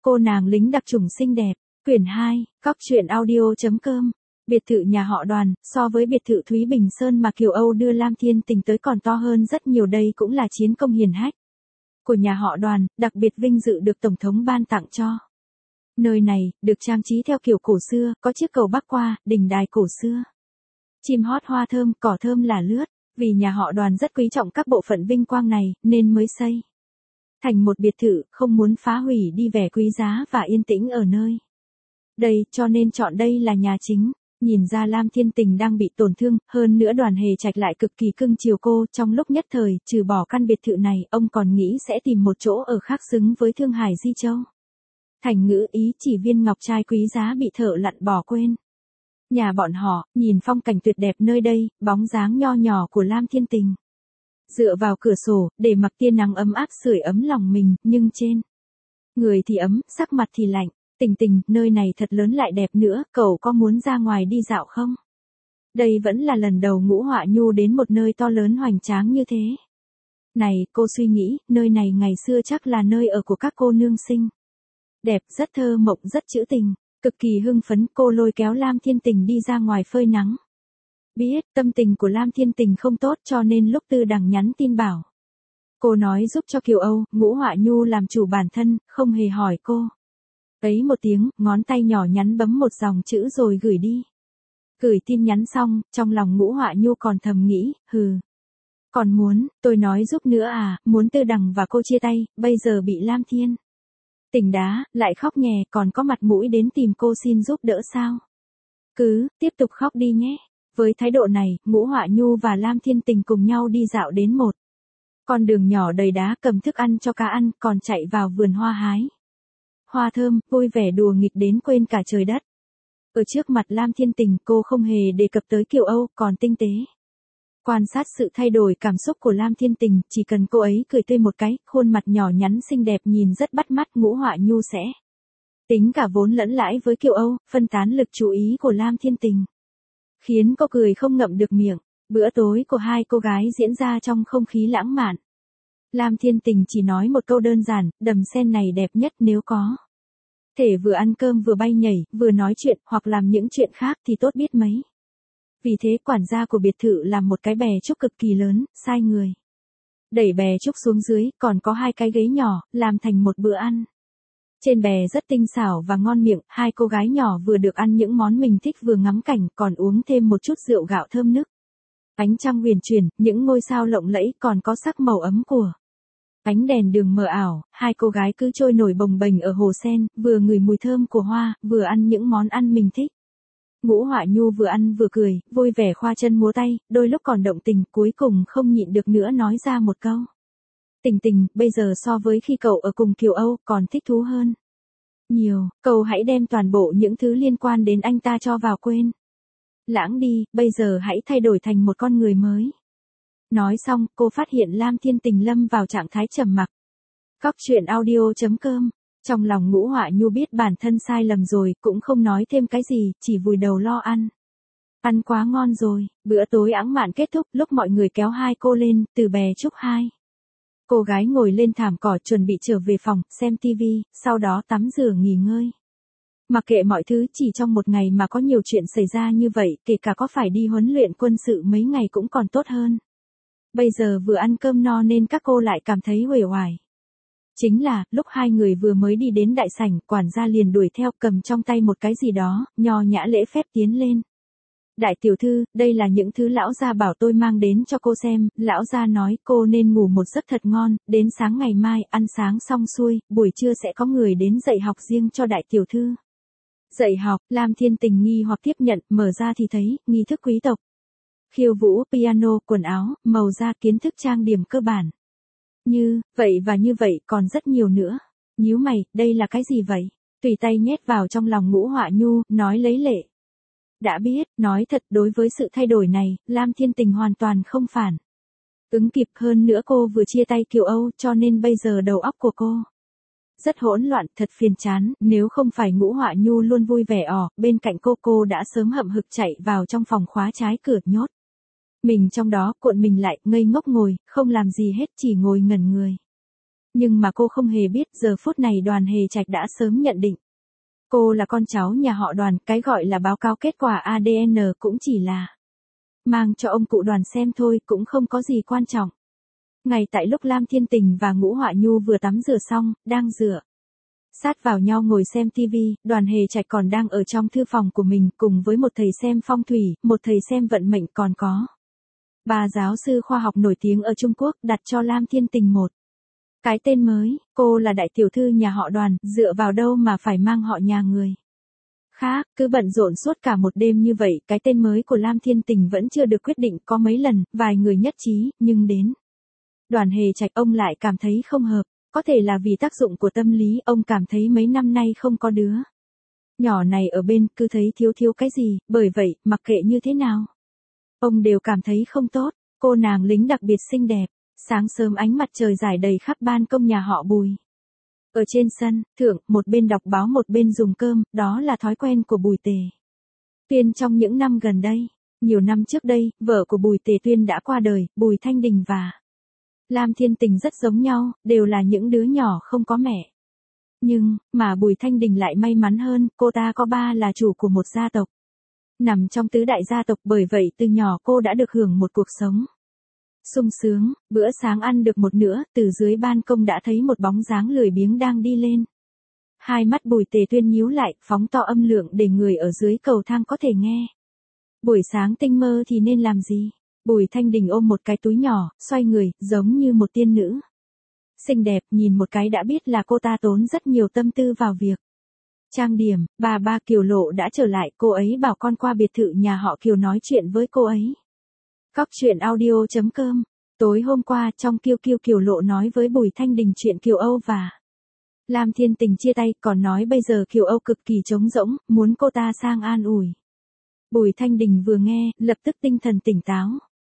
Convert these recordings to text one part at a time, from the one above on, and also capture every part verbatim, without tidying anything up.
Cô nàng lính đặc chủng xinh đẹp, quyển hai, cóc truyện audio chấm com. Biệt thự nhà họ Đoàn, so với biệt thự Thúy Bình Sơn mà Kiều Âu đưa Lam Thiên Tình tới còn to hơn rất nhiều, đây cũng là chiến công hiển hách của nhà họ Đoàn, đặc biệt vinh dự được Tổng thống ban tặng cho. Nơi này, được trang trí theo kiểu cổ xưa, có chiếc cầu bắc qua, đình đài cổ xưa. Chim hót hoa thơm, cỏ thơm là lướt, vì nhà họ Đoàn rất quý trọng các bộ phận vinh quang này, nên mới xây thành một biệt thự, không muốn phá hủy đi vẻ quý giá và yên tĩnh ở nơi đây, cho nên chọn đây là nhà chính. Nhìn ra Lam Thiên Tình đang bị tổn thương, hơn nữa Đoàn Hề Trạch lại cực kỳ cưng chiều cô, trong lúc nhất thời, trừ bỏ căn biệt thự này, ông còn nghĩ sẽ tìm một chỗ ở khác xứng với Thương Hải Di Châu. Thành ngữ ý chỉ viên ngọc trai quý giá bị thợ lặn bỏ quên. Nhà bọn họ, nhìn phong cảnh tuyệt đẹp nơi đây, bóng dáng nho nhỏ của Lam Thiên Tình. Dựa vào cửa sổ, để mặc tia nắng ấm áp sưởi ấm lòng mình, nhưng trên người thì ấm, sắc mặt thì lạnh. Tình Tình, nơi này thật lớn lại đẹp nữa, cậu có muốn ra ngoài đi dạo không? Đây vẫn là lần đầu Ngũ Họa Nhu đến một nơi to lớn hoành tráng như thế. Này, cô suy nghĩ, nơi này ngày xưa chắc là nơi ở của các cô nương xinh đẹp, rất thơ mộng, rất trữ tình. Cực kỳ hưng phấn, cô lôi kéo Lam Thiên Tình đi ra ngoài phơi nắng. Biết, tâm tình của Lam Thiên Tình không tốt cho nên lúc Tư Đằng nhắn tin bảo cô nói giúp cho Kiều Âu, Ngũ Họa Nhu làm chủ bản thân, không hề hỏi cô ấy một tiếng, ngón tay nhỏ nhắn bấm một dòng chữ rồi gửi đi. Gửi tin nhắn xong, trong lòng Ngũ Họa Nhu còn thầm nghĩ, hừ. Còn muốn, tôi nói giúp nữa à, muốn Tư Đằng và cô chia tay, bây giờ bị Lam Thiên Tình đá, lại khóc nhè, còn có mặt mũi đến tìm cô xin giúp đỡ sao? Cứ, tiếp tục khóc đi nhé. Với thái độ này, Ngũ Họa Nhu và Lam Thiên Tình cùng nhau đi dạo đến một con đường nhỏ đầy đá, cầm thức ăn cho cá ăn, còn chạy vào vườn hoa hái hoa thơm, vui vẻ đùa nghịch đến quên cả trời đất. Ở trước mặt Lam Thiên Tình, cô không hề đề cập tới Kiều Âu, còn tinh tế quan sát sự thay đổi cảm xúc của Lam Thiên Tình, chỉ cần cô ấy cười tươi một cái, khuôn mặt nhỏ nhắn xinh đẹp nhìn rất bắt mắt, Ngũ Họa Nhu sẽ tính cả vốn lẫn lãi với Kiều Âu, phân tán lực chú ý của Lam Thiên Tình, khiến cô cười không ngậm được miệng. Bữa tối của hai cô gái diễn ra trong không khí lãng mạn. Lam Thiên Tình chỉ nói một câu đơn giản, đầm sen này đẹp nhất, nếu có thể vừa ăn cơm vừa bay nhảy, vừa nói chuyện, hoặc làm những chuyện khác thì tốt biết mấy. Vì thế quản gia của biệt thự làm một cái bè trúc cực kỳ lớn, sai người đẩy bè trúc xuống dưới, còn có hai cái ghế nhỏ, làm thành một bữa ăn. Trên bè rất tinh xảo và ngon miệng, hai cô gái nhỏ vừa được ăn những món mình thích vừa ngắm cảnh, còn uống thêm một chút rượu gạo thơm nức. Ánh trăng huyền chuyển, những ngôi sao lộng lẫy, còn có sắc màu ấm của ánh đèn đường mờ ảo, hai cô gái cứ trôi nổi bồng bềnh ở hồ sen, vừa ngửi mùi thơm của hoa, vừa ăn những món ăn mình thích. Ngũ Họa Nhu vừa ăn vừa cười, vui vẻ khoa chân múa tay, đôi lúc còn động tình, cuối cùng không nhịn được nữa nói ra một câu. Tình Tình, bây giờ so với khi cậu ở cùng Kiều Âu, còn thích thú hơn nhiều, cậu hãy đem toàn bộ những thứ liên quan đến anh ta cho vào quên lãng đi, bây giờ hãy thay đổi thành một con người mới. Nói xong, cô phát hiện Lam Thiên Tình lâm vào trạng thái trầm mặc. Cóc truyện audio chấm com. Trong lòng Ngũ Họa Nhu biết bản thân sai lầm rồi, cũng không nói thêm cái gì, chỉ vùi đầu lo ăn. Ăn quá ngon rồi, bữa tối ẵng mạn kết thúc, lúc mọi người kéo hai cô lên, từ bè trúc hai cô gái ngồi lên thảm cỏ chuẩn bị trở về phòng, xem tivi, sau đó tắm rửa nghỉ ngơi. Mặc kệ mọi thứ, chỉ trong một ngày mà có nhiều chuyện xảy ra như vậy, kể cả có phải đi huấn luyện quân sự mấy ngày cũng còn tốt hơn. Bây giờ vừa ăn cơm no nên các cô lại cảm thấy uể oải. Chính là, lúc hai người vừa mới đi đến đại sảnh, quản gia liền đuổi theo, cầm trong tay một cái gì đó, nho nhã lễ phép tiến lên. Đại tiểu thư, đây là những thứ lão gia bảo tôi mang đến cho cô xem, lão gia nói cô nên ngủ một giấc thật ngon, đến sáng ngày mai, ăn sáng xong xuôi, buổi trưa sẽ có người đến dạy học riêng cho đại tiểu thư. Dạy học, Lam Thiên Tình nghi hoặc tiếp nhận, mở ra thì thấy, nghi thức quý tộc. Khiêu vũ, piano, quần áo, màu da, kiến thức trang điểm cơ bản. Như, vậy và như vậy, còn rất nhiều nữa. Nhíu mày, đây là cái gì vậy? Tùy tay nhét vào trong lòng Ngũ Họa Nhu, nói lấy lệ. Đã biết, nói thật, đối với sự thay đổi này, Lam Thiên Tình hoàn toàn không phản ứng kịp, hơn nữa cô vừa chia tay Kiều Âu, cho nên bây giờ đầu óc của cô rất hỗn loạn, thật phiền chán, nếu không phải Ngũ Họa Nhu luôn vui vẻ ỏ, bên cạnh cô cô đã sớm hậm hực chạy vào trong phòng khóa trái cửa nhốt mình trong đó, cuộn mình lại, ngây ngốc ngồi, không làm gì hết, chỉ ngồi ngẩn người. Nhưng mà cô không hề biết giờ phút này Đoàn Hề Trạch đã sớm nhận định. Cô là con cháu nhà họ Đoàn, cái gọi là báo cáo kết quả a đê en cũng chỉ là mang cho ông cụ Đoàn xem thôi, cũng không có gì quan trọng. Ngay tại lúc Lam Thiên Tình và Ngũ Họa Nhu vừa tắm rửa xong, đang rửa sát vào nhau ngồi xem tivi, Đoàn Hề Trạch còn đang ở trong thư phòng của mình cùng với một thầy xem phong thủy, một thầy xem vận mệnh, còn có ba giáo sư khoa học nổi tiếng ở Trung Quốc đặt cho Lam Thiên Tình một cái tên mới. Cô là đại tiểu thư nhà họ Đoàn, dựa vào đâu mà phải mang họ nhà người khác, cứ bận rộn suốt cả một đêm như vậy. Cái tên mới của Lam Thiên Tình vẫn chưa được quyết định, có mấy lần, vài người nhất trí, nhưng đến Đoàn Hề Trạch ông lại cảm thấy không hợp. Có thể là vì tác dụng của tâm lý, ông cảm thấy mấy năm nay không có đứa nhỏ này ở bên, cứ thấy thiếu thiếu cái gì, bởi vậy, mặc kệ như thế nào, ông đều cảm thấy không tốt. Cô nàng lính đặc biệt xinh đẹp, sáng sớm ánh mặt trời rải đầy khắp ban công nhà họ Bùi. Ở trên sân thượng, một bên đọc báo một bên dùng cơm, đó là thói quen của Bùi Tề Tuyên trong những năm gần đây. Nhiều năm trước đây, vợ của Bùi Tề Tuyên đã qua đời, Bùi Thanh Đình và Lam Thiên Tình rất giống nhau, đều là những đứa nhỏ không có mẹ. Nhưng, mà Bùi Thanh Đình lại may mắn hơn, cô ta có ba là chủ của một gia tộc nằm trong tứ đại gia tộc, bởi vậy từ nhỏ cô đã được hưởng một cuộc sống sung sướng. Bữa sáng ăn được một nửa, từ dưới ban công đã thấy một bóng dáng lười biếng đang đi lên. Hai mắt Bùi Tề Tuyên nhíu lại, phóng to âm lượng để người ở dưới cầu thang có thể nghe. Buổi sáng tinh mơ thì nên làm gì? Bùi Thanh Đình ôm một cái túi nhỏ, xoay người, giống như một tiên nữ xinh đẹp, nhìn một cái đã biết là cô ta tốn rất nhiều tâm tư vào việc trang điểm. Bà ba Kiều Lộ đã trở lại, cô ấy bảo con qua biệt thự nhà họ Kiều nói chuyện với cô ấy. Cóc truyện audio chấm com. Tối hôm qua, trong Kiêu Kiêu Kiều Lộ nói với Bùi Thanh Đình chuyện Kiều Âu và Lam Thiên Tình chia tay, còn nói bây giờ Kiều Âu cực kỳ trống rỗng, muốn cô ta sang an ủi. Bùi Thanh Đình vừa nghe, lập tức tinh thần tỉnh táo.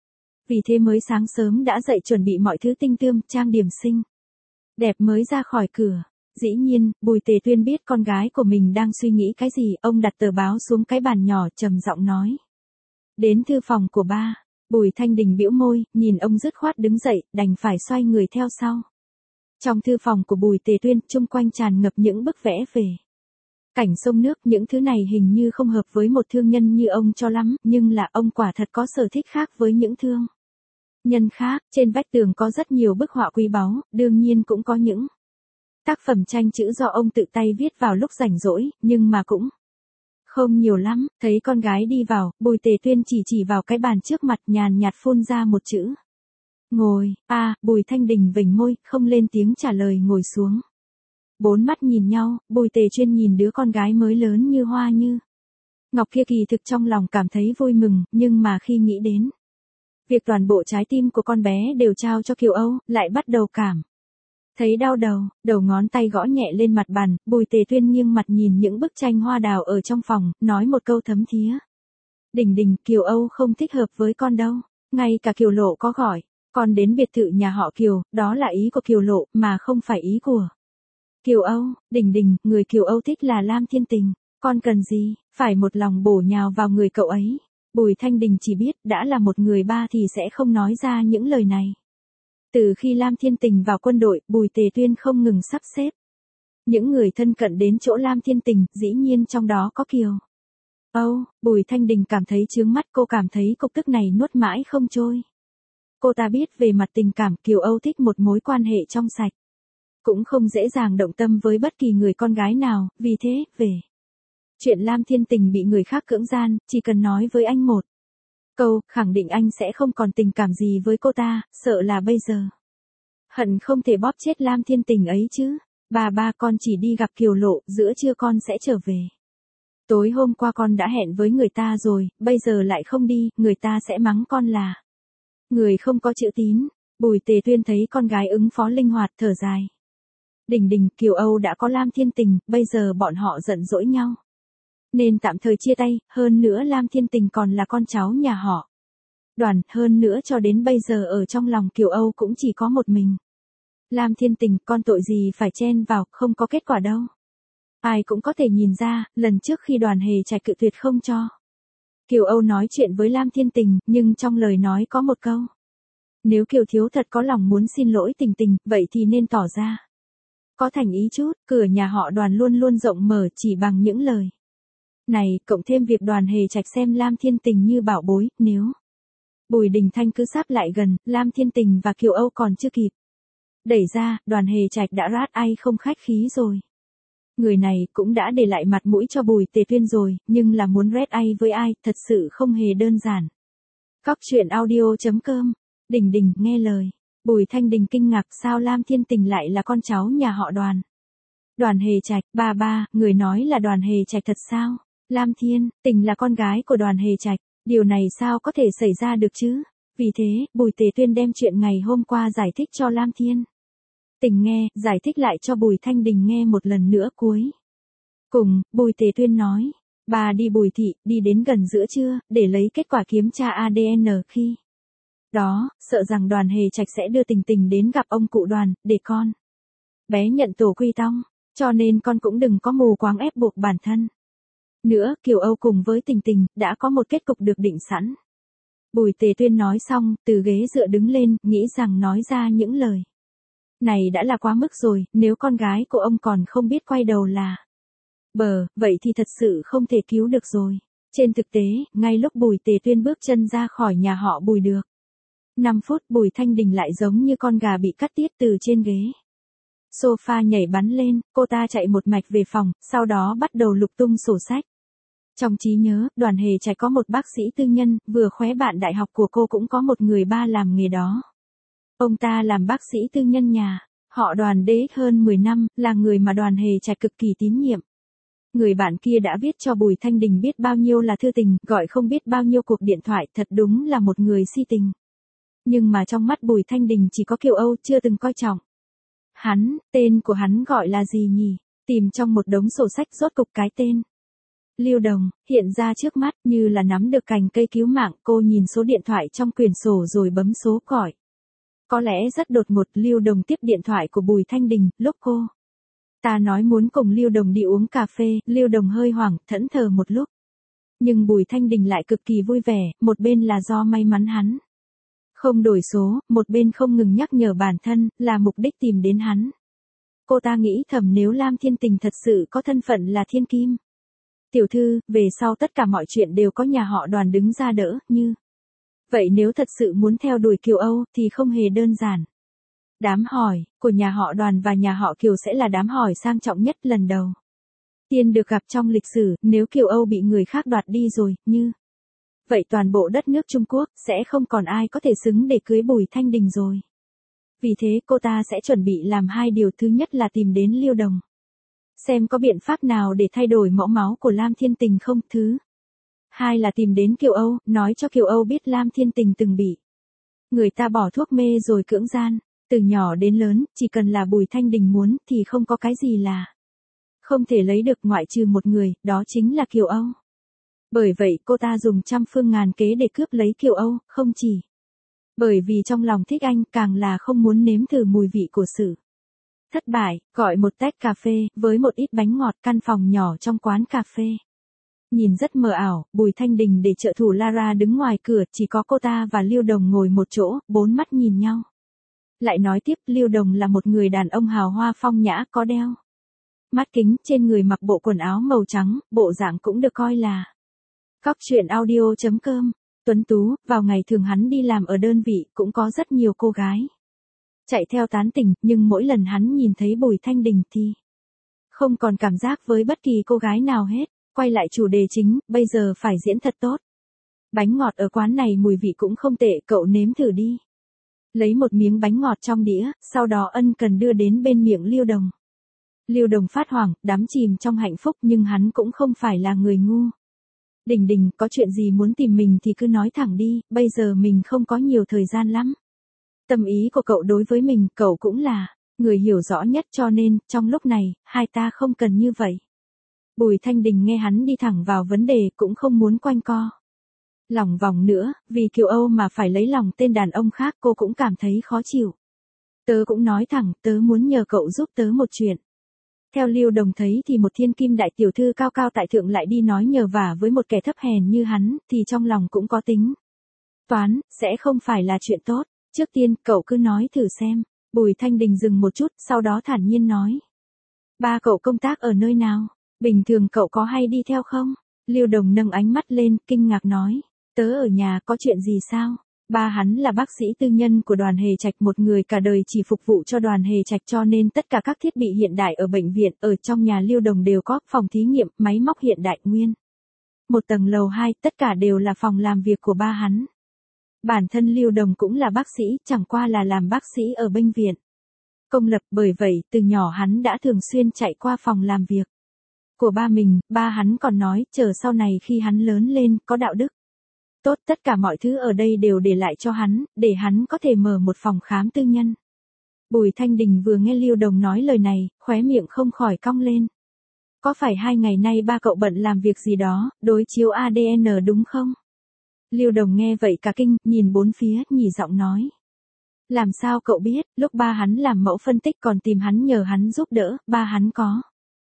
Vì thế mới sáng sớm đã dậy chuẩn bị mọi thứ tinh tươm, trang điểm xinh đẹp mới ra khỏi cửa. Dĩ nhiên, Bùi Tề Tuyên biết con gái của mình đang suy nghĩ cái gì, ông đặt tờ báo xuống cái bàn nhỏ, trầm giọng nói. Đến thư phòng của ba. Bùi Thanh Đình bĩu môi, nhìn ông dứt khoát đứng dậy, đành phải xoay người theo sau. Trong thư phòng của Bùi Tề Tuyên, chung quanh tràn ngập những bức vẽ về cảnh sông nước, những thứ này hình như không hợp với một thương nhân như ông cho lắm, nhưng là ông quả thật có sở thích khác với những thương nhân khác. Trên vách tường có rất nhiều bức họa quý báu, đương nhiên cũng có những tác phẩm tranh chữ do ông tự tay viết vào lúc rảnh rỗi, nhưng mà cũng không nhiều lắm. Thấy con gái đi vào, Bùi Tề Tuyên chỉ chỉ vào cái bàn trước mặt, nhàn nhạt phun ra một chữ. Ngồi. A, à, Bùi Thanh Đình vểnh môi, không lên tiếng trả lời, ngồi xuống. Bốn mắt nhìn nhau, Bùi Tề Chuyên nhìn đứa con gái mới lớn như hoa như ngọc kia, kỳ thực trong lòng cảm thấy vui mừng, nhưng mà khi nghĩ đến việc toàn bộ trái tim của con bé đều trao cho Kiều Âu, lại bắt đầu cảm thấy đau đầu. Đầu ngón tay gõ nhẹ lên mặt bàn, Bùi Tề Tuyên nghiêng mặt nhìn những bức tranh hoa đào ở trong phòng, nói một câu thấm thía. Đình Đình, Kiều Âu không thích hợp với con đâu. Ngay cả Kiều Lộ có gọi con đến biệt thự nhà họ Kiều, đó là ý của Kiều Lộ, mà không phải ý của Kiều Âu. Đình Đình, người Kiều Âu thích là Lam Thiên Tình. Con cần gì, phải một lòng bổ nhào vào người cậu ấy. Bùi Thanh Đình chỉ biết, đã là một người ba thì sẽ không nói ra những lời này. Từ khi Lam Thiên Tình vào quân đội, Bùi Tề Tuyên không ngừng sắp xếp những người thân cận đến chỗ Lam Thiên Tình, dĩ nhiên trong đó có Kiều Âu. Bùi Thanh Đình cảm thấy chướng mắt, cô cảm thấy cục tức này nuốt mãi không trôi. Cô ta biết về mặt tình cảm, Kiều Âu thích một mối quan hệ trong sạch, cũng không dễ dàng động tâm với bất kỳ người con gái nào. Vì thế, về chuyện Lam Thiên Tình bị người khác cưỡng gian, chỉ cần nói với anh một câu, khẳng định anh sẽ không còn tình cảm gì với cô ta, sợ là bây giờ hận không thể bóp chết Lam Thiên Tình ấy chứ. Bà ba, con chỉ đi gặp Kiều Lộ, giữa trưa con sẽ trở về. Tối hôm qua con đã hẹn với người ta rồi, bây giờ lại không đi, người ta sẽ mắng con là người không có chữ tín. Bùi Tề Tuyên thấy con gái ứng phó linh hoạt, thở dài. Đình Đình, Kiều Âu đã có Lam Thiên Tình, bây giờ bọn họ giận dỗi nhau, nên tạm thời chia tay. Hơn nữa Lam Thiên Tình còn là con cháu nhà họ Đoàn, hơn nữa cho đến bây giờ ở trong lòng Kiều Âu cũng chỉ có một mình Lam Thiên Tình, con tội gì phải chen vào, không có kết quả đâu. Ai cũng có thể nhìn ra, lần trước khi Đoàn Hề Trạch cự tuyệt không cho Kiều Âu nói chuyện với Lam Thiên Tình, nhưng trong lời nói có một câu Nếu Kiều Thiếu thật có lòng muốn xin lỗi Tình Tình, vậy thì nên tỏ ra. Có thành ý chút, cửa nhà họ Đoàn luôn luôn rộng mở chỉ bằng những lời này, cộng thêm việc Đoàn Hề Trạch xem Lam Thiên Tình như bảo bối, nếu Bùi Đình Thanh cứ sáp lại gần, Lam Thiên Tình và Kiều Âu còn chưa kịp đẩy ra, Đoàn Hề Trạch đã rát ai không khách khí rồi. Người này cũng đã để lại mặt mũi cho Bùi Tề Tuyên rồi, nhưng là muốn rét ai với ai, thật sự không hề đơn giản. Cóc truyện audio chấm com, Đình Đình nghe lời. Bùi Thanh Đình kinh ngạc sao Lam Thiên Tình lại là con cháu nhà họ Đoàn. Đoàn Hề Trạch, ba ba, người nói là Đoàn Hề Trạch thật sao? Lam Thiên Tình là con gái của Đoàn Hề Trạch, điều này sao có thể xảy ra được chứ? Vì thế, Bùi Tề Tuyên đem chuyện ngày hôm qua giải thích cho Lam Thiên Tình nghe, giải thích lại cho Bùi Thanh Đình nghe một lần nữa cuối. Cùng, Bùi Tề Tuyên nói, bà đi Bùi thị, đi đến gần giữa trưa, để lấy kết quả kiểm tra a đê en khi đó, sợ rằng Đoàn Hề Trạch sẽ đưa Tình Tình đến gặp ông cụ Đoàn, để con bé nhận tổ quy tông, cho nên con cũng đừng có mù quáng ép buộc bản thân. Nữa, Kiều Âu cùng với Tình Tình, đã có một kết cục được định sẵn. Bùi Tề Tuyên nói xong, từ ghế dựa đứng lên, nghĩ rằng nói ra những lời này đã là quá mức rồi, nếu con gái của ông còn không biết quay đầu là bờ, vậy thì thật sự không thể cứu được rồi. Trên thực tế, ngay lúc Bùi Tề Tuyên bước chân ra khỏi nhà họ Bùi được năm phút, Bùi Thanh Đình lại giống như con gà bị cắt tiết từ trên ghế sofa nhảy bắn lên, cô ta chạy một mạch về phòng, sau đó bắt đầu lục tung sổ sách. Trong trí nhớ, Đoàn Hề Trạch có một bác sĩ tư nhân, vừa khóe bạn đại học của cô cũng có một người ba làm nghề đó. Ông ta làm bác sĩ tư nhân nhà họ Đoàn đế hơn mười năm, là người mà Đoàn Hề Trạch cực kỳ tín nhiệm. Người bạn kia đã viết cho Bùi Thanh Đình biết bao nhiêu là thư tình, gọi không biết bao nhiêu cuộc điện thoại, thật đúng là một người si tình. Nhưng mà trong mắt Bùi Thanh Đình chỉ có Kiều Âu chưa từng coi trọng. Hắn, tên của hắn gọi là gì nhỉ? Tìm trong một đống sổ sách rốt cục cái tên Lưu Đồng hiện ra trước mắt như là nắm được cành cây cứu mạng, cô nhìn số điện thoại trong quyển sổ rồi bấm số gọi. Có lẽ rất đột ngột, Lưu Đồng tiếp điện thoại của Bùi Thanh Đình, lúc cô ta nói muốn cùng Lưu Đồng đi uống cà phê, Lưu Đồng hơi hoảng, thẫn thờ một lúc. Nhưng Bùi Thanh Đình lại cực kỳ vui vẻ, một bên là do may mắn hắn không đổi số, một bên không ngừng nhắc nhở bản thân, là mục đích tìm đến hắn. Cô ta nghĩ thầm nếu Lam Thiên Tình thật sự có thân phận là thiên kim tiểu thư, về sau tất cả mọi chuyện đều có nhà họ Đoàn đứng ra đỡ, như vậy nếu thật sự muốn theo đuổi Kiều Âu, thì không hề đơn giản. Đám hỏi của nhà họ Đoàn và nhà họ Kiều sẽ là đám hỏi sang trọng nhất lần đầu tiên được gặp trong lịch sử, nếu Kiều Âu bị người khác đoạt đi rồi, như vậy toàn bộ đất nước Trung Quốc, sẽ không còn ai có thể xứng để cưới Bùi Thanh Đình rồi. Vì thế cô ta sẽ chuẩn bị làm hai điều, thứ nhất là tìm đến Lưu Đồng, xem có biện pháp nào để thay đổi mẫu máu của Lam Thiên Tình không, thứ hai là tìm đến Kiều Âu, nói cho Kiều Âu biết Lam Thiên Tình từng bị người ta bỏ thuốc mê rồi cưỡng gian. Từ nhỏ đến lớn, chỉ cần là Bùi Thanh Đình muốn, thì không có cái gì là không thể lấy được, ngoại trừ một người, đó chính là Kiều Âu. Bởi vậy cô ta dùng trăm phương ngàn kế để cướp lấy Kiều Âu, không chỉ bởi vì trong lòng thích anh, càng là không muốn nếm thử mùi vị của sự thất bại. Gọi một tách cà phê, với một ít bánh ngọt, căn phòng nhỏ trong quán cà phê nhìn rất mờ ảo, Bùi Thanh Đình để trợ thủ Lara đứng ngoài cửa, chỉ có cô ta và Lưu Đồng ngồi một chỗ, bốn mắt nhìn nhau. Lại nói tiếp, Lưu Đồng là một người đàn ông hào hoa phong nhã, có đeo mắt kính, trên người mặc bộ quần áo màu trắng, bộ dạng cũng được coi là cóc truyện audio chấm com. Tuấn tú, vào ngày thường hắn đi làm ở đơn vị, cũng có rất nhiều cô gái chạy theo tán tỉnh, nhưng mỗi lần hắn nhìn thấy Bùi Thanh Đình thì không còn cảm giác với bất kỳ cô gái nào hết. Quay lại chủ đề chính, bây giờ phải diễn thật tốt. Bánh ngọt ở quán này mùi vị cũng không tệ, cậu nếm thử đi. Lấy một miếng bánh ngọt trong đĩa, sau đó ân cần đưa đến bên miệng Lưu Đồng. Lưu Đồng phát hoảng, đắm chìm trong hạnh phúc, nhưng hắn cũng không phải là người ngu. Đình Đình, có chuyện gì muốn tìm mình thì cứ nói thẳng đi, bây giờ mình không có nhiều thời gian lắm. Tâm ý của cậu đối với mình, cậu cũng là người hiểu rõ nhất, cho nên, trong lúc này, hai ta không cần như vậy. Bùi Thanh Đình nghe hắn đi thẳng vào vấn đề, cũng không muốn quanh co lòng vòng nữa, vì Kiều Âu mà phải lấy lòng tên đàn ông khác, cô cũng cảm thấy khó chịu. Tớ cũng nói thẳng, tớ muốn nhờ cậu giúp tớ một chuyện. Theo Lưu Đồng thấy thì một thiên kim đại tiểu thư cao cao tại thượng lại đi nói nhờ vả với một kẻ thấp hèn như hắn, thì trong lòng cũng có tính toán, sẽ không phải là chuyện tốt. Trước tiên, cậu cứ nói thử xem. Bùi Thanh Đình dừng một chút, sau đó thản nhiên nói. Ba cậu công tác ở nơi nào? Bình thường cậu có hay đi theo không? Lưu Đồng nâng ánh mắt lên, kinh ngạc nói. Tớ ở nhà, có chuyện gì sao? Ba hắn là bác sĩ tư nhân của đoàn Hề Trạch, một người cả đời chỉ phục vụ cho đoàn Hề Trạch, cho nên tất cả các thiết bị hiện đại ở bệnh viện, ở trong nhà Lưu Đồng đều có, phòng thí nghiệm, máy móc hiện đại nguyên. Một tầng lầu hai, tất cả đều là phòng làm việc của ba hắn. Bản thân Lưu Đồng cũng là bác sĩ, chẳng qua là làm bác sĩ ở bệnh viện công lập, bởi vậy từ nhỏ hắn đã thường xuyên chạy qua phòng làm việc của ba mình. Ba hắn còn nói, chờ sau này khi hắn lớn lên, có đạo đức tốt, tất cả mọi thứ ở đây đều để lại cho hắn, để hắn có thể mở một phòng khám tư nhân. Bùi Thanh Đình vừa nghe Lưu Đồng nói lời này, khóe miệng không khỏi cong lên. Có phải hai ngày nay ba cậu bận làm việc gì đó, đối chiếu a đê en đúng không? Lưu Đồng nghe vậy cả kinh, nhìn bốn phía, nhỉ giọng nói. Làm sao cậu biết, lúc ba hắn làm mẫu phân tích còn tìm hắn nhờ hắn giúp đỡ, ba hắn có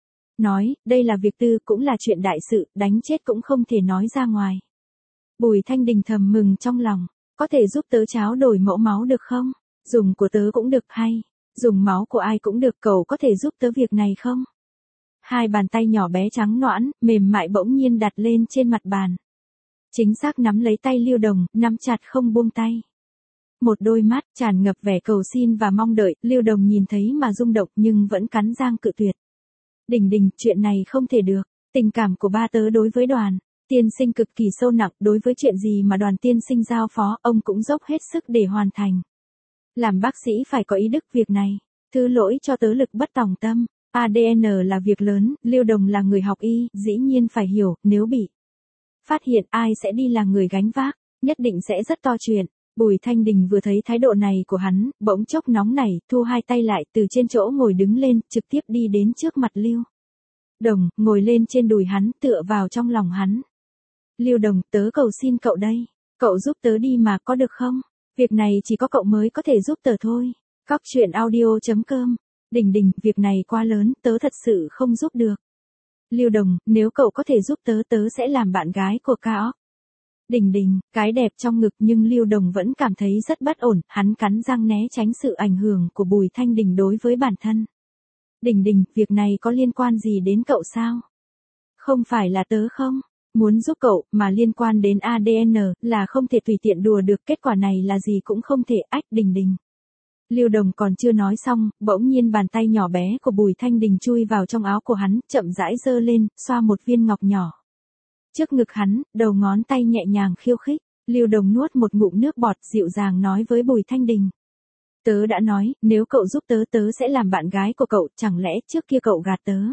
nói, đây là việc tư, cũng là chuyện đại sự, đánh chết cũng không thể nói ra ngoài. Bùi Thanh Đình thầm mừng trong lòng, có thể giúp tớ tráo đổi mẫu máu được không? Dùng của tớ cũng được hay, dùng máu của ai cũng được, cậu có thể giúp tớ việc này không? Hai bàn tay nhỏ bé trắng nõn, mềm mại bỗng nhiên đặt lên trên mặt bàn. Chính xác nắm lấy tay Lưu Đồng, nắm chặt không buông tay. Một đôi mắt tràn ngập vẻ cầu xin và mong đợi, Lưu Đồng nhìn thấy mà rung động nhưng vẫn cắn răng cự tuyệt. Đình Đình, chuyện này không thể được, tình cảm của ba tớ đối với đoàn tiên sinh cực kỳ sâu nặng, đối với chuyện gì mà đoàn tiên sinh giao phó, ông cũng dốc hết sức để hoàn thành. Làm bác sĩ phải có ý đức, việc này, thứ lỗi cho tớ lực bất tòng tâm. a đê en là việc lớn, Lưu Đồng là người học y, dĩ nhiên phải hiểu, nếu bị phát hiện ai sẽ đi là người gánh vác, nhất định sẽ rất to chuyện. Bùi Thanh Đình vừa thấy thái độ này của hắn, bỗng chốc nóng nảy, thu hai tay lại, từ trên chỗ ngồi đứng lên, trực tiếp đi đến trước mặt Lưu Đồng, ngồi lên trên đùi hắn, tựa vào trong lòng hắn. Lưu Đồng, tớ cầu xin cậu đây, cậu giúp tớ đi mà, có được không? Việc này chỉ có cậu mới có thể giúp tớ thôi. Cóc truyện audio chấm com. Đình Đình, việc này quá lớn, tớ thật sự không giúp được. Lưu Đồng, nếu cậu có thể giúp tớ, tớ sẽ làm bạn gái của Cao. Đình Đình, cái đẹp trong ngực, nhưng Lưu Đồng vẫn cảm thấy rất bất ổn, hắn cắn răng né tránh sự ảnh hưởng của Bùi Thanh Đình đối với bản thân. Đình Đình, việc này có liên quan gì đến cậu sao? Không phải là tớ không muốn giúp cậu, mà liên quan đến a đê en, là không thể tùy tiện đùa được, kết quả này là gì cũng không thể, ách. Đình Đình. Lưu Đồng còn chưa nói xong, bỗng nhiên bàn tay nhỏ bé của Bùi Thanh Đình chui vào trong áo của hắn, chậm rãi giơ lên, xoa một viên ngọc nhỏ trước ngực hắn, đầu ngón tay nhẹ nhàng khiêu khích. Lưu Đồng nuốt một ngụm nước bọt, dịu dàng nói với Bùi Thanh Đình. Tớ đã nói, nếu cậu giúp tớ, tớ sẽ làm bạn gái của cậu, chẳng lẽ trước kia cậu gạt tớ?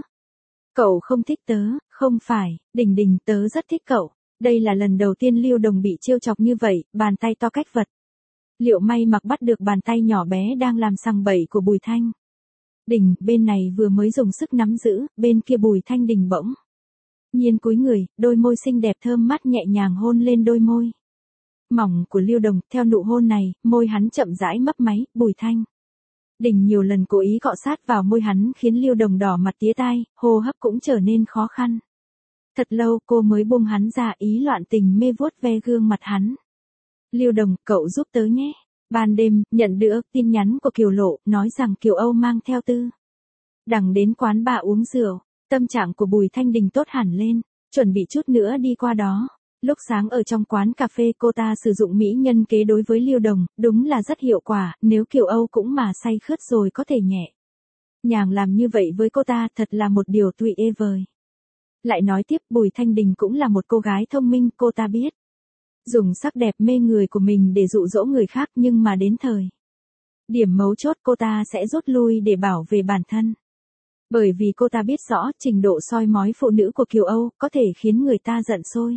Cậu không thích tớ? Không phải, Đình Đình, tớ rất thích cậu. Đây là lần đầu tiên Lưu Đồng bị trêu chọc như vậy, bàn tay to cách vật. Liệu may mặc bắt được bàn tay nhỏ bé đang làm sằng bậy của Bùi Thanh Đình, bên này vừa mới dùng sức nắm giữ, bên kia Bùi Thanh Đình bỗng nhiên cúi người, đôi môi xinh đẹp thơm mát nhẹ nhàng hôn lên đôi môi mỏng của Lưu Đồng. Theo nụ hôn này, môi hắn chậm rãi mấp máy. Bùi Thanh Đình nhiều lần cố ý cọ sát vào môi hắn, khiến Lưu Đồng đỏ mặt tía tai, hô hấp cũng trở nên khó khăn. Thật lâu cô mới buông hắn ra, ý loạn tình mê vuốt ve gương mặt hắn. Lưu Đồng, cậu giúp tớ nhé. Ban đêm, nhận được tin nhắn của Kiều Lộ, nói rằng Kiều Âu mang theo Tư Đằng đến quán bar uống rượu. Tâm trạng của Bùi Thanh Đình tốt hẳn lên, chuẩn bị chút nữa đi qua đó. Lúc sáng ở trong quán cà phê, cô ta sử dụng mỹ nhân kế đối với Lưu Đồng, đúng là rất hiệu quả, nếu Kiều Âu cũng mà say khướt rồi có thể nhẹ nhàng làm như vậy với cô ta, thật là một điều tuyệt vời. Lại nói tiếp, Bùi Thanh Đình cũng là một cô gái thông minh, cô ta biết dùng sắc đẹp mê người của mình để dụ dỗ người khác, nhưng mà đến thời điểm mấu chốt cô ta sẽ rút lui để bảo vệ bản thân. Bởi vì cô ta biết rõ trình độ soi mói phụ nữ của Kiều Âu có thể khiến người ta giận sôi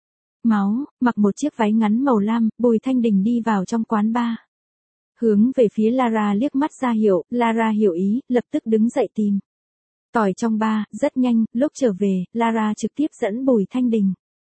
máu. Mặc một chiếc váy ngắn màu lam, Bùi Thanh Đình đi vào trong quán bar. Hướng về phía Lara liếc mắt ra hiệu, Lara hiểu ý, lập tức đứng dậy tìm tỏi trong bar. Rất nhanh, lúc trở về, Lara trực tiếp dẫn Bùi Thanh Đình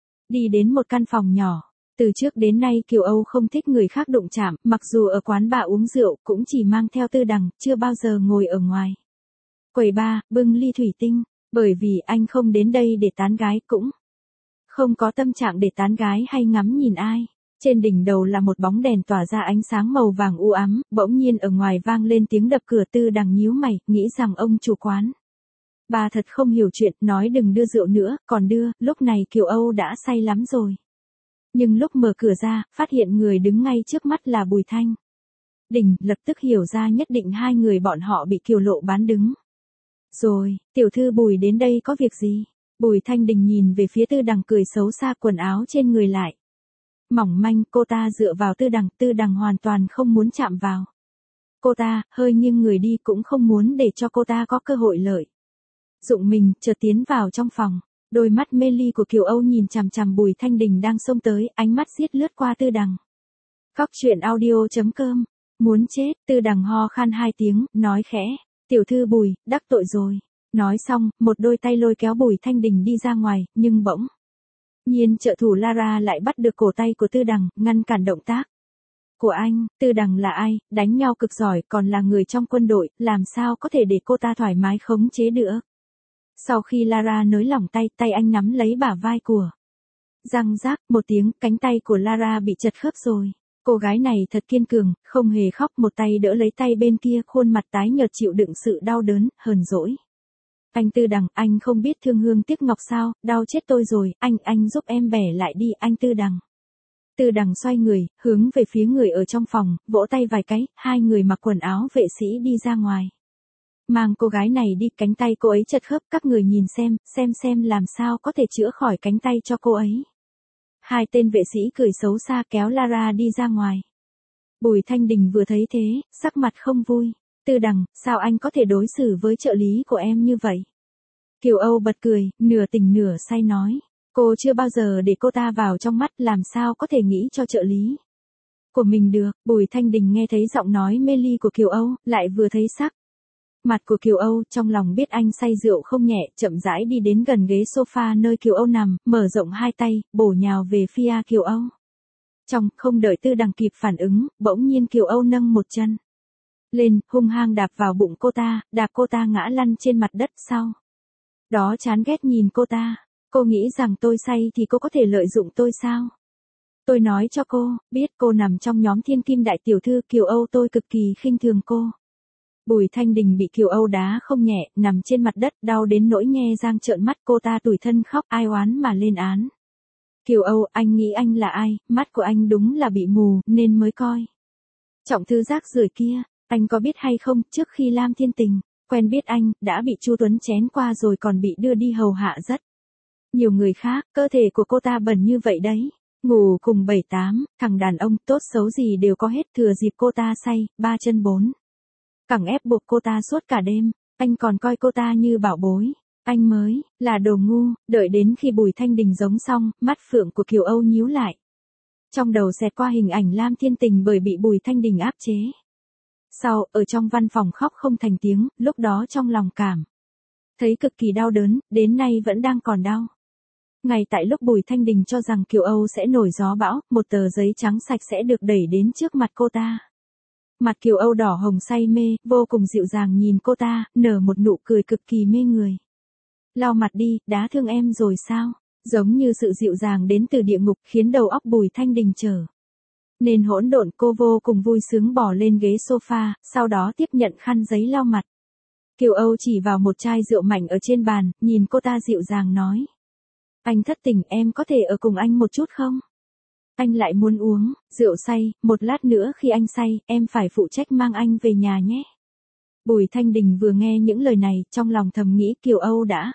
đi đến một căn phòng nhỏ. Từ trước đến nay Kiều Âu không thích người khác đụng chạm, mặc dù ở quán bar uống rượu, cũng chỉ mang theo Tư Đằng, chưa bao giờ ngồi ở ngoài quầy bar, bưng ly thủy tinh, bởi vì anh không đến đây để tán gái, cũng không có tâm trạng để tán gái hay ngắm nhìn ai. Trên đỉnh đầu là một bóng đèn tỏa ra ánh sáng màu vàng u ám, bỗng nhiên ở ngoài vang lên tiếng đập cửa. Tư Đằng nhíu mày, nghĩ rằng ông chủ quán. Bà thật không hiểu chuyện, nói đừng đưa rượu nữa, còn đưa, lúc này Kiều Âu đã say lắm rồi. Nhưng lúc mở cửa ra, phát hiện người đứng ngay trước mắt là Bùi Thanh Đình, lập tức hiểu ra nhất định hai người bọn họ bị Kiều Lộ bán đứng. Rồi, tiểu thư Bùi đến đây có việc gì? Bùi Thanh Đình nhìn về phía Tư Đằng cười xấu xa, quần áo trên người lại mỏng manh, cô ta dựa vào Tư Đằng, Tư Đằng hoàn toàn không muốn chạm vào cô ta, hơi nghiêng người đi cũng không muốn để cho cô ta có cơ hội lợi dụng mình, chợt tiến vào trong phòng. Đôi mắt mê ly của Kiều Âu nhìn chằm chằm Bùi Thanh Đình đang xông tới, ánh mắt giết lướt qua Tư Đằng. Cóc truyện audio chấm com, muốn chết. Tư Đằng ho khan hai tiếng, nói khẽ, tiểu thư Bùi, đắc tội rồi. Nói xong, một đôi tay lôi kéo Bùi Thanh Đình đi ra ngoài, nhưng bỗng nhiên trợ thủ Lara lại bắt được cổ tay của Tư Đằng, ngăn cản động tác của anh. Tư Đằng là ai, đánh nhau cực giỏi, còn là người trong quân đội, làm sao có thể để cô ta thoải mái khống chế được. Sau khi Lara nới lỏng tay, tay anh nắm lấy bả vai của. Răng rác, một tiếng, cánh tay của Lara bị chật khớp rồi. Cô gái này thật kiên cường, không hề khóc, một tay đỡ lấy tay bên kia, khuôn mặt tái nhợt chịu đựng sự đau đớn, hờn dỗi. Anh Tư Đằng, anh không biết thương hương tiếc ngọc sao, đau chết tôi rồi, anh, anh giúp em bẻ lại đi, anh Tư Đằng. Tư Đằng xoay người, hướng về phía người ở trong phòng, vỗ tay vài cái, hai người mặc quần áo vệ sĩ đi ra ngoài. Mang cô gái này đi, cánh tay cô ấy chật khớp, các người nhìn xem, xem xem làm sao có thể chữa khỏi cánh tay cho cô ấy. Hai tên vệ sĩ cười xấu xa kéo Lara đi ra ngoài. Bùi Thanh Đình vừa thấy thế, sắc mặt không vui. Tư Đằng, sao anh có thể đối xử với trợ lý của em như vậy? Kiều Âu bật cười, nửa tỉnh nửa say nói. Cô chưa bao giờ để cô ta vào trong mắt, làm sao có thể nghĩ cho trợ lý của mình được. Bùi Thanh Đình nghe thấy giọng nói mê ly của Kiều Âu, lại vừa thấy sắc mặt của Kiều Âu, trong lòng biết anh say rượu không nhẹ, chậm rãi đi đến gần ghế sofa nơi Kiều Âu nằm, mở rộng hai tay, bổ nhào về phía Kiều Âu. Trong, không đợi Tư Đằng kịp phản ứng, bỗng nhiên Kiều Âu nâng một chân lên, hung hăng đạp vào bụng cô ta, đạp cô ta ngã lăn trên mặt đất. Sau đó chán ghét nhìn cô ta. Cô nghĩ rằng tôi say thì cô có thể lợi dụng tôi sao? Tôi nói cho cô, biết cô nằm trong nhóm thiên kim đại tiểu thư Kiều Âu, tôi cực kỳ khinh thường cô. Bùi Thanh Đình bị Kiều Âu đá không nhẹ, nằm trên mặt đất, đau đến nỗi nhe răng trợn mắt, cô ta tủi thân khóc, ai oán mà lên án. Kiều Âu, anh nghĩ anh là ai, mắt của anh đúng là bị mù, nên mới coi trọng thư rác rưởi kia. Anh có biết hay không, trước khi Lam Thiên Tình quen biết anh, đã bị Chu Tuấn chén qua rồi, còn bị đưa đi hầu hạ rất nhiều người khác, cơ thể của cô ta bẩn như vậy đấy. Ngủ cùng bảy tám, thằng đàn ông tốt xấu gì đều có hết, thừa dịp cô ta say, ba chân bốn cẳng ép buộc cô ta suốt cả đêm, anh còn coi cô ta như bảo bối. Anh mới là đồ ngu. Đợi đến khi Bùi Thanh Đình giống xong, mắt phượng của Kiều Âu nhíu lại. Trong đầu xẹt qua hình ảnh Lam Thiên Tình bởi bị Bùi Thanh Đình áp chế. Sau, ở trong văn phòng khóc không thành tiếng, lúc đó trong lòng cảm thấy cực kỳ đau đớn, đến nay vẫn đang còn đau. Ngay tại lúc Bùi Thanh Đình cho rằng Kiều Âu sẽ nổi gió bão, một tờ giấy trắng sạch sẽ được đẩy đến trước mặt cô ta. Mặt Kiều Âu đỏ hồng say mê, vô cùng dịu dàng nhìn cô ta, nở một nụ cười cực kỳ mê người. Lau mặt đi, đã thương em rồi sao? Giống như sự dịu dàng đến từ địa ngục, khiến đầu óc Bùi Thanh Đình trở nên hỗn độn. Cô vô cùng vui sướng bò lên ghế sofa, sau đó tiếp nhận khăn giấy lau mặt. Kiều Âu chỉ vào một chai rượu mạnh ở trên bàn, nhìn cô ta dịu dàng nói. Anh thất tình, em có thể ở cùng anh một chút không? Anh lại muốn uống rượu say, một lát nữa khi anh say, em phải phụ trách mang anh về nhà nhé. Bùi Thanh Đình vừa nghe những lời này, trong lòng thầm nghĩ Kiều Âu đã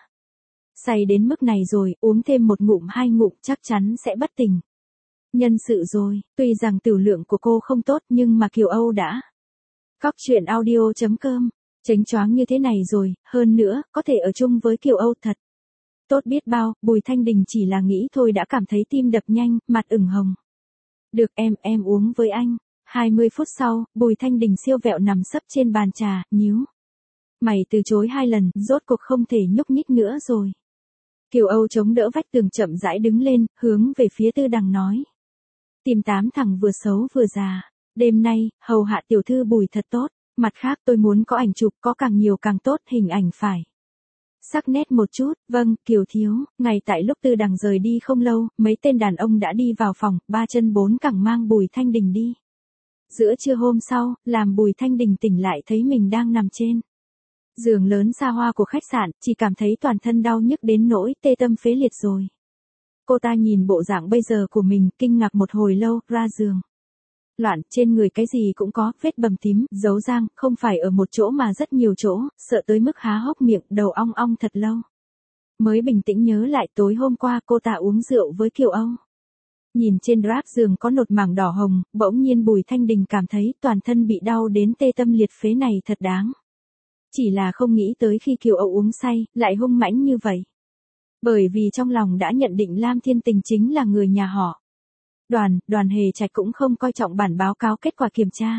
say đến mức này rồi, uống thêm một ngụm hai ngụm chắc chắn sẽ bất tỉnh nhân sự rồi. Tuy rằng tửu lượng của cô không tốt, nhưng mà Kiều Âu đã cóc truyện audio chấm com chánh choáng như thế này rồi, hơn nữa, có thể ở chung với Kiều Âu thật tốt biết bao. Bùi Thanh Đình chỉ là nghĩ thôi đã cảm thấy tim đập nhanh, mặt ửng hồng. Được em, em uống với anh. hai mươi phút sau, Bùi Thanh Đình siêu vẹo nằm sấp trên bàn trà, nhíu mày từ chối hai lần, rốt cuộc không thể nhúc nhích nữa rồi. Kiều Âu chống đỡ vách tường chậm rãi đứng lên, hướng về phía Tư Đằng nói. Tìm tám thằng vừa xấu vừa già. Đêm nay, hầu hạ tiểu thư Bùi thật tốt. Mặt khác tôi muốn có ảnh chụp, có càng nhiều càng tốt, hình ảnh phải Sắc nét một chút, vâng, Kiều thiếu, ngay tại lúc Tư Đằng rời đi không lâu, mấy tên đàn ông đã đi vào phòng, ba chân bốn cẳng mang Bùi Thanh Đình đi. Giữa trưa hôm sau, làm Bùi Thanh Đình tỉnh lại thấy mình đang nằm trên giường lớn xa hoa của khách sạn, chỉ cảm thấy toàn thân đau nhức đến nỗi tê tâm phế liệt rồi. Cô ta nhìn bộ dạng bây giờ của mình, kinh ngạc một hồi lâu, ra giường. Loạn, trên người cái gì cũng có, vết bầm tím, dấu răng, không phải ở một chỗ mà rất nhiều chỗ, sợ tới mức há hốc miệng, đầu ong ong thật lâu. Mới bình tĩnh nhớ lại tối hôm qua cô ta uống rượu với Kiều Âu. Nhìn trên drap giường có nột mảng đỏ hồng, bỗng nhiên Bùi Thanh Đình cảm thấy toàn thân bị đau đến tê tâm liệt phế này thật đáng. Chỉ là không nghĩ tới khi Kiều Âu uống say, lại hung mãnh như vậy. Bởi vì trong lòng đã nhận định Lam Thiên Tình chính là người nhà họ Đoàn, Đoàn Hề Trạch cũng không coi trọng bản báo cáo kết quả kiểm tra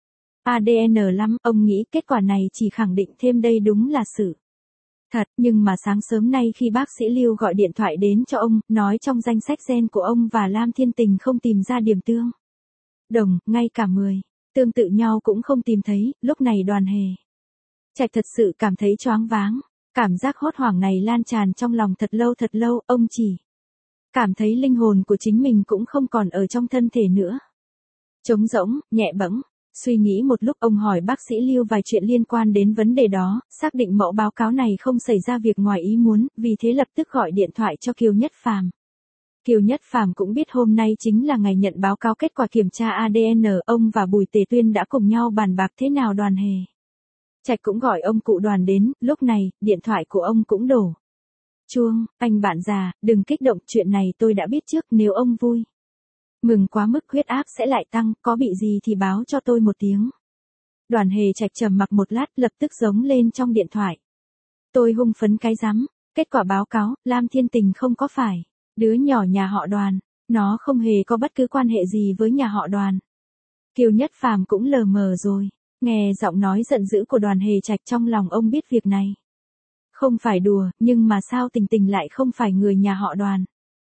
a đê en lắm, ông nghĩ kết quả này chỉ khẳng định thêm đây đúng là sự thật, nhưng mà sáng sớm nay khi bác sĩ Lưu gọi điện thoại đến cho ông, nói trong danh sách gen của ông và Lam Thiên Tình không tìm ra điểm tương đồng, ngay cả mười tương tự nhau cũng không tìm thấy, lúc này Đoàn Hề Trạch thật sự cảm thấy choáng váng. Cảm giác hốt hoảng này lan tràn trong lòng thật lâu thật lâu, ông chỉ cảm thấy linh hồn của chính mình cũng không còn ở trong thân thể nữa. Trống rỗng, nhẹ bẫng, suy nghĩ một lúc ông hỏi bác sĩ Lưu vài chuyện liên quan đến vấn đề đó, xác định mẫu báo cáo này không xảy ra việc ngoài ý muốn, vì thế lập tức gọi điện thoại cho Kiều Nhất Phàm. Kiều Nhất Phàm cũng biết hôm nay chính là ngày nhận báo cáo kết quả kiểm tra a đê en, ông và Bùi Tề Tuyên đã cùng nhau bàn bạc thế nào Đoàn Hề Trạch cũng gọi ông cụ Đoàn đến, lúc này, điện thoại của ông cũng đổ chuông. Anh bạn già, đừng kích động, chuyện này tôi đã biết trước, nếu ông vui mừng quá mức huyết áp sẽ lại tăng, có bị gì thì báo cho tôi một tiếng. Đoàn Hề Trạch trầm mặc một lát, lập tức giống lên trong điện thoại. Tôi hung phấn cái rắm, kết quả báo cáo, Lam Thiên Tình không có phải đứa nhỏ nhà họ Đoàn, nó không hề có bất cứ quan hệ gì với nhà họ Đoàn. Kiều Nhất Phàm cũng lờ mờ rồi. Nghe giọng nói giận dữ của Đoàn Hề Trạch trong lòng ông biết việc này không phải đùa, nhưng mà sao Tình Tình lại không phải người nhà họ Đoàn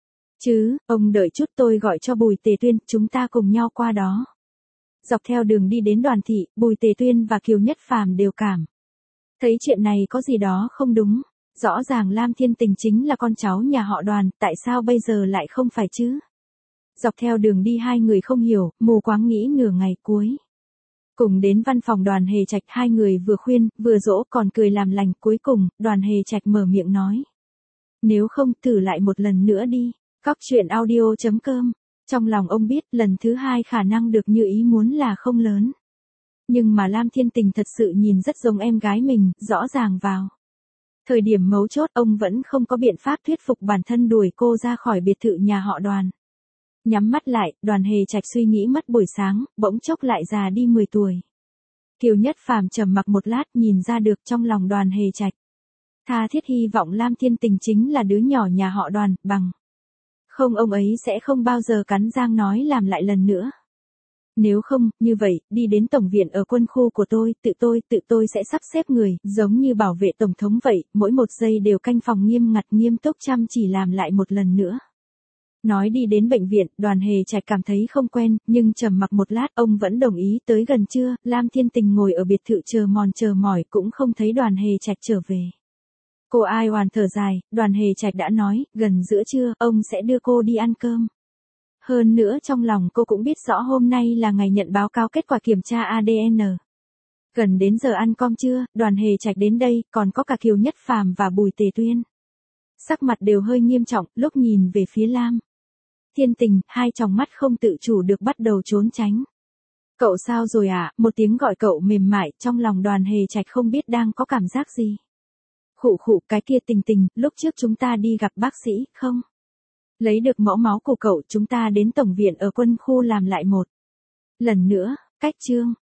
chứ, ông đợi chút tôi gọi cho Bùi Tề Tuyên, chúng ta cùng nhau qua đó. Dọc theo đường đi đến Đoàn thị, Bùi Tề Tuyên và Kiều Nhất Phàm đều cảm thấy chuyện này có gì đó không đúng, rõ ràng Lam Thiên Tình chính là con cháu nhà họ Đoàn, tại sao bây giờ lại không phải chứ? Dọc theo đường đi hai người không hiểu, mù quáng nghĩ nửa ngày cuối cùng đến văn phòng Đoàn Hề Trạch, hai người vừa khuyên, vừa dỗ còn cười làm lành, cuối cùng, Đoàn Hề Trạch mở miệng nói. Nếu không, thử lại một lần nữa đi. Cóc truyện audio chấm com. Trong lòng ông biết, lần thứ hai khả năng được như ý muốn là không lớn. Nhưng mà Lam Thiên Tình thật sự nhìn rất giống em gái mình, rõ ràng vào thời điểm mấu chốt ông vẫn không có biện pháp thuyết phục bản thân đuổi cô ra khỏi biệt thự nhà họ Đoàn. Nhắm mắt lại, Đoàn Hề Trạch suy nghĩ mất buổi sáng, bỗng chốc lại già đi mười tuổi. Kiều Nhất Phàm trầm mặc một lát, nhìn ra được trong lòng Đoàn Hề Trạch tha thiết hy vọng Lam Thiên Tình chính là đứa nhỏ nhà họ Đoàn, bằng không ông ấy sẽ không bao giờ cắn răng nói làm lại lần nữa. Nếu không, như vậy, đi đến tổng viện ở quân khu của tôi, tự tôi, tự tôi sẽ sắp xếp người, giống như bảo vệ tổng thống vậy, mỗi một giây đều canh phòng nghiêm ngặt nghiêm túc chăm chỉ làm lại một lần nữa. Nói đi đến bệnh viện, Đoàn Hề Trạch cảm thấy không quen, nhưng trầm mặc một lát, ông vẫn đồng ý. Tới gần trưa, Lam Thiên Tình ngồi ở biệt thự chờ mòn chờ mỏi cũng không thấy Đoàn Hề Trạch trở về. Cô ai oàn thở dài, Đoàn Hề Trạch đã nói, gần giữa trưa, ông sẽ đưa cô đi ăn cơm. Hơn nữa trong lòng cô cũng biết rõ hôm nay là ngày nhận báo cáo kết quả kiểm tra a đê en. Gần đến giờ ăn cơm trưa, Đoàn Hề Trạch đến đây, còn có cả Kiều Nhất Phàm và Bùi Tề Tuyên. Sắc mặt đều hơi nghiêm trọng, lúc nhìn về phía Lam Thiên Tình, hai tròng mắt không tự chủ được bắt đầu trốn tránh. Cậu sao rồi ạ? À? Một tiếng gọi cậu mềm mại, trong lòng Đoàn Hề Trạch không biết đang có cảm giác gì. Khụ khụ, cái kia Tình Tình, lúc trước chúng ta đi gặp bác sĩ, không? Lấy được mẫu máu của cậu, chúng ta đến tổng viện ở quân khu làm lại một lần nữa, cách chương.